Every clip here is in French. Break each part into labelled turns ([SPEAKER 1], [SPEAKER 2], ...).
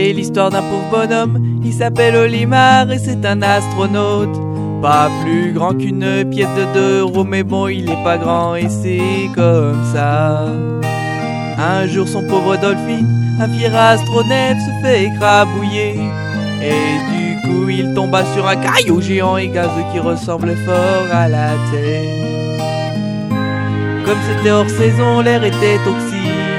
[SPEAKER 1] C'est l'histoire d'un pauvre bonhomme, il s'appelle Olimar et c'est un astronaute. Pas plus grand qu'une pièce de 2 euros, mais bon, il est pas grand et c'est comme ça. Un jour, son pauvre Dolphin, un fier astronef, se fait écrabouiller. Et du coup, il tomba sur un caillou géant et gazeux qui ressemblait fort à la Terre. Comme c'était hors saison, l'air était toxique.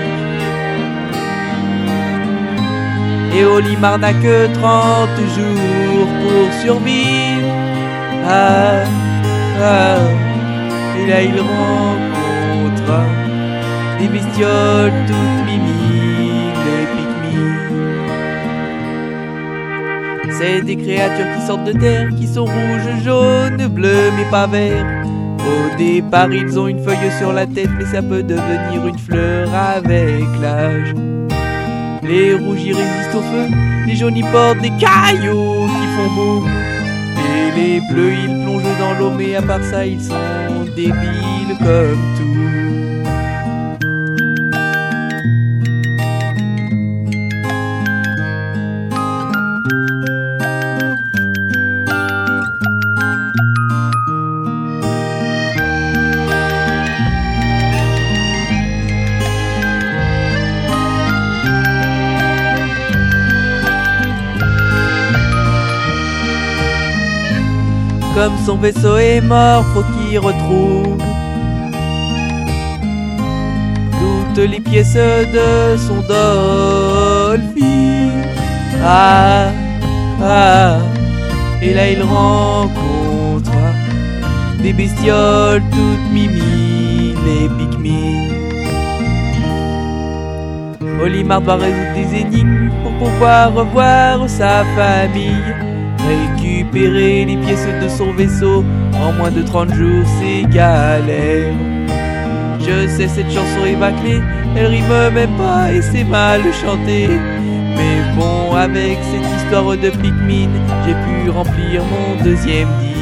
[SPEAKER 1] Et Olimar n'a que 30 jours pour survivre. Et là il rencontre des bestioles toutes mimiques, les pygmies. C'est des créatures qui sortent de terre, qui sont rouges, jaunes, bleues, mais pas verts. Au départ ils ont une feuille sur la tête, mais ça peut devenir une fleur avec l'âge. Les rouges y résistent au feu, les jaunes y portent des cailloux qui font beau. Et les bleus ils plongent dans l'eau, mais à part ça ils sont débiles comme tout. Comme son vaisseau est mort, faut qu'il retrouve toutes les pièces de son Dolphin. Et là il rencontre des bestioles toutes mimi, les pygmies. Olimar doit résoudre des énigmes pour pouvoir revoir sa famille. Récupérer les pièces de son vaisseau en moins de 30 jours, c'est galère. Je sais, cette chanson est bâclée, elle rime même pas et c'est mal chanté. Mais bon, avec cette histoire de Pikmin, j'ai pu remplir mon 2e disque.